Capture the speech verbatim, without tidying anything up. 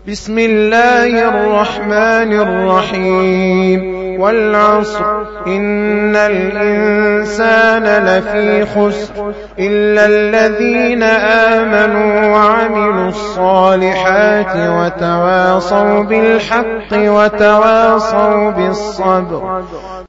بسم الله الرحمن الرحيم والعصر إن الإنسان لفي خسر إلا الذين آمنوا وعملوا الصالحات وتواصوا بالحق وتواصوا بالصبر.